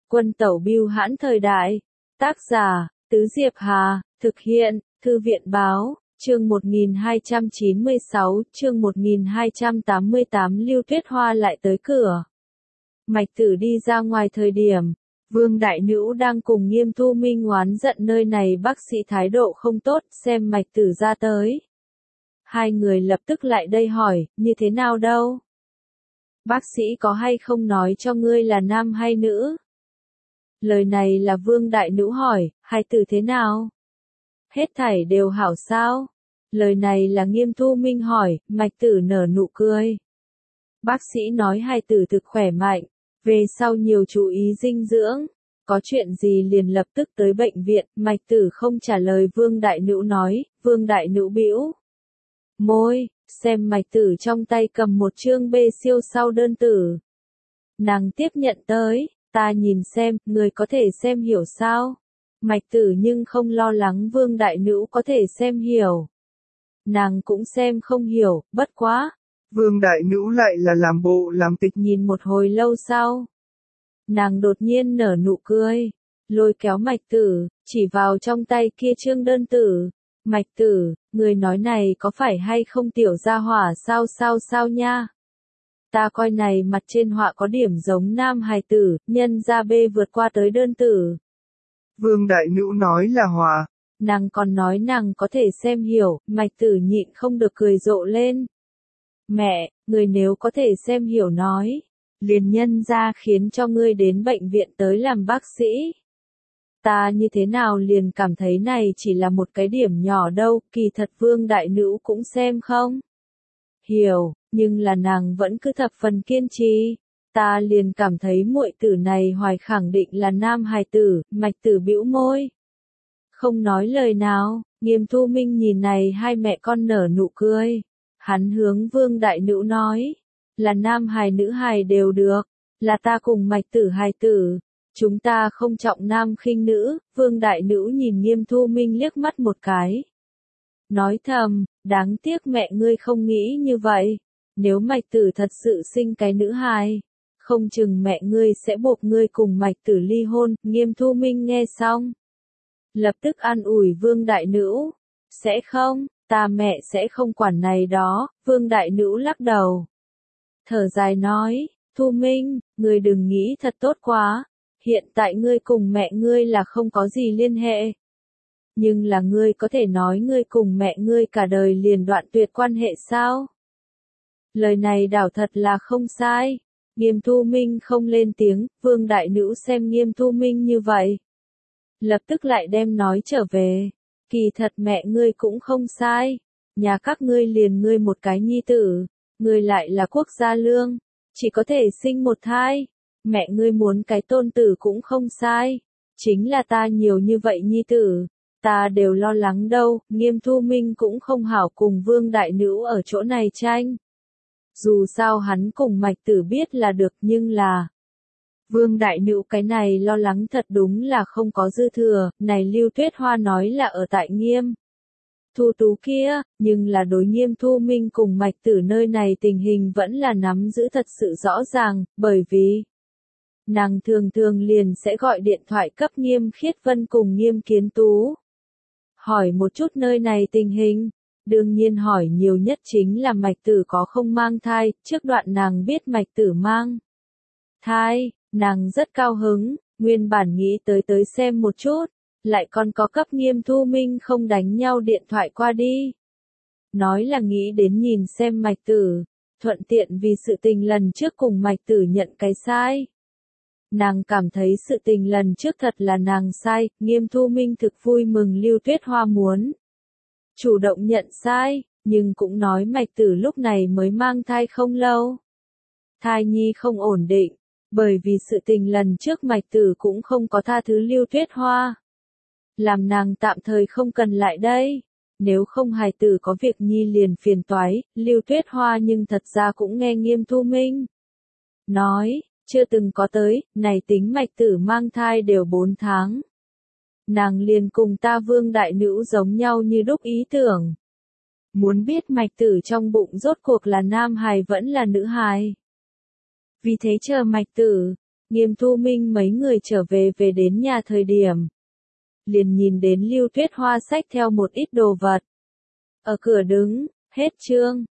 Quân tẩu bưu hãn thời đại. Tác giả, Tứ Diệp Hà, thực hiện, Thư viện báo, chương 1296, chương 1288 Lưu Tuyết Hoa lại tới cửa. Mạch Tử đi ra ngoài thời điểm, Vương Đại Nữu đang cùng Nghiêm Thu Minh oán giận nơi này bác sĩ thái độ không tốt, xem Mạch Tử ra tới. Hai người lập tức lại đây hỏi, như thế nào đâu? Bác sĩ có hay không nói cho ngươi là nam hay nữ? Lời này là Vương Đại Nữu hỏi, hài tử thế nào? Hết thảy đều hảo sao? Lời này là Nghiêm Thu Minh hỏi, Mạch Tử nở nụ cười. Bác sĩ nói hài tử thực khỏe mạnh, về sau nhiều chú ý dinh dưỡng, có chuyện gì liền lập tức tới bệnh viện, Mạch Tử không trả lời Vương Đại Nữu nói, Vương Đại Nữu bĩu môi, xem Mạch Tử trong tay cầm một chương bê siêu sau đơn tử. Nàng tiếp nhận tới, ta nhìn xem, người có thể xem hiểu sao? Mạch Tử nhưng không lo lắng Vương Đại Nữu có thể xem hiểu. Nàng cũng xem không hiểu, bất quá. Vương Đại Nữu lại là làm bộ làm tịch nhìn một hồi lâu sau. Nàng đột nhiên nở nụ cười, lôi kéo Mạch Tử, chỉ vào trong tay kia chương đơn tử. Mạch Tử, người nói này có phải hay không tiểu gia hỏa sao nha? Ta coi này mặt trên họa có điểm giống nam hài tử, nhân ra bê vượt qua tới đơn tử. Vương Đại Nữu nói là họa. Nàng còn nói nàng có thể xem hiểu, Mạch Tử nhịn không được cười rộ lên. Mẹ, người nếu có thể xem hiểu nói, liền nhân ra khiến cho ngươi đến bệnh viện tới làm bác sĩ. Ta như thế nào liền cảm thấy này chỉ là một cái điểm nhỏ đâu, kỳ thật Vương Đại Nữu cũng xem không? Hiểu, nhưng là nàng vẫn cứ thập phần kiên trì. Ta liền cảm thấy muội tử này hoài khẳng định là nam hài tử, Mạch Tử bĩu môi. Không nói lời nào, Nghiêm Thu Minh nhìn này hai mẹ con nở nụ cười. Hắn hướng Vương Đại Nữu nói, là nam hài nữ hài đều được, là ta cùng Mạch Tử hài tử. Chúng ta không trọng nam khinh nữ, Vương Đại Nữu nhìn Nghiêm Thu Minh liếc mắt một cái. Nói thầm, đáng tiếc mẹ ngươi không nghĩ như vậy. Nếu Mạch Tử thật sự sinh cái nữ hài, không chừng mẹ ngươi sẽ buộc ngươi cùng Mạch Tử ly hôn. Nghiêm Thu Minh nghe xong, lập tức an ủi Vương Đại Nữu. Sẽ không, ta mẹ sẽ không quản này đó. Vương Đại Nữu lắc đầu. Thở dài nói, Thu Minh, ngươi đừng nghĩ thật tốt quá. Hiện tại ngươi cùng mẹ ngươi là không có gì liên hệ. Nhưng là ngươi có thể nói ngươi cùng mẹ ngươi cả đời liền đoạn tuyệt quan hệ sao? Lời này đảo thật là không sai. Nghiêm Thu Minh không lên tiếng, Vương Đại Nữu xem Nghiêm Thu Minh như vậy. Lập tức lại đem nói trở về. Kỳ thật mẹ ngươi cũng không sai. Nhà các ngươi liền ngươi một cái nhi tử. Ngươi lại là quốc gia lương. Chỉ có thể sinh một thai. Mẹ ngươi muốn cái tôn tử cũng không sai. Chính là ta nhiều như vậy nhi tử. Ta đều lo lắng đâu. Nghiêm Thu Minh cũng không hảo cùng Vương Đại Nữu ở chỗ này tranh. Dù sao hắn cùng Mạch Tử biết là được, nhưng là Vương Đại Nữu cái này lo lắng thật đúng là không có dư thừa. Này Lưu Tuyết Hoa nói là ở tại Nghiêm Thu Tú kia, nhưng là đối Nghiêm Thu Minh cùng Mạch Tử nơi này tình hình vẫn là nắm giữ thật sự rõ ràng, bởi vì nàng thường thường liền sẽ gọi điện thoại cấp Nghiêm Khiết Vân cùng Nghiêm Kiến Tú. Hỏi một chút nơi này tình hình. Đương nhiên hỏi nhiều nhất chính là Mạch Tử có không mang thai. Trước đoạn nàng biết Mạch Tử mang thai, nàng rất cao hứng, nguyên bản nghĩ tới xem một chút, lại còn có cấp Nghiêm Thu Minh không đánh nhau điện thoại qua đi. Nói là nghĩ đến nhìn xem Mạch Tử, thuận tiện vì sự tình lần trước cùng Mạch Tử nhận cái sai. Nàng cảm thấy sự tình lần trước thật là nàng sai. Nghiêm Thu Minh thực vui mừng Lưu Tuyết Hoa muốn chủ động nhận sai, nhưng cũng nói Mạch Tử lúc này mới mang thai không lâu. Thai nhi không ổn định, bởi vì sự tình lần trước Mạch Tử cũng không có tha thứ Lưu Tuyết Hoa. Làm nàng tạm thời không cần lại đây. Nếu không hài tử có việc nhi liền phiền toái. Lưu Tuyết Hoa nhưng thật ra cũng nghe Nghiêm Thu Minh nói. Chưa từng có tới, này tính Mạch Tử mang thai đều 4 tháng. Nàng liền cùng ta Vương Đại Nữu giống nhau như đúc ý tưởng. Muốn biết Mạch Tử trong bụng rốt cuộc là nam hài vẫn là nữ hài. Vì thế chờ Mạch Tử Nghiêm Thu Minh mấy người trở về đến nhà thời điểm. Liền nhìn đến Lưu Tuyết Hoa xách theo một ít đồ vật. Ở cửa đứng, hết chương.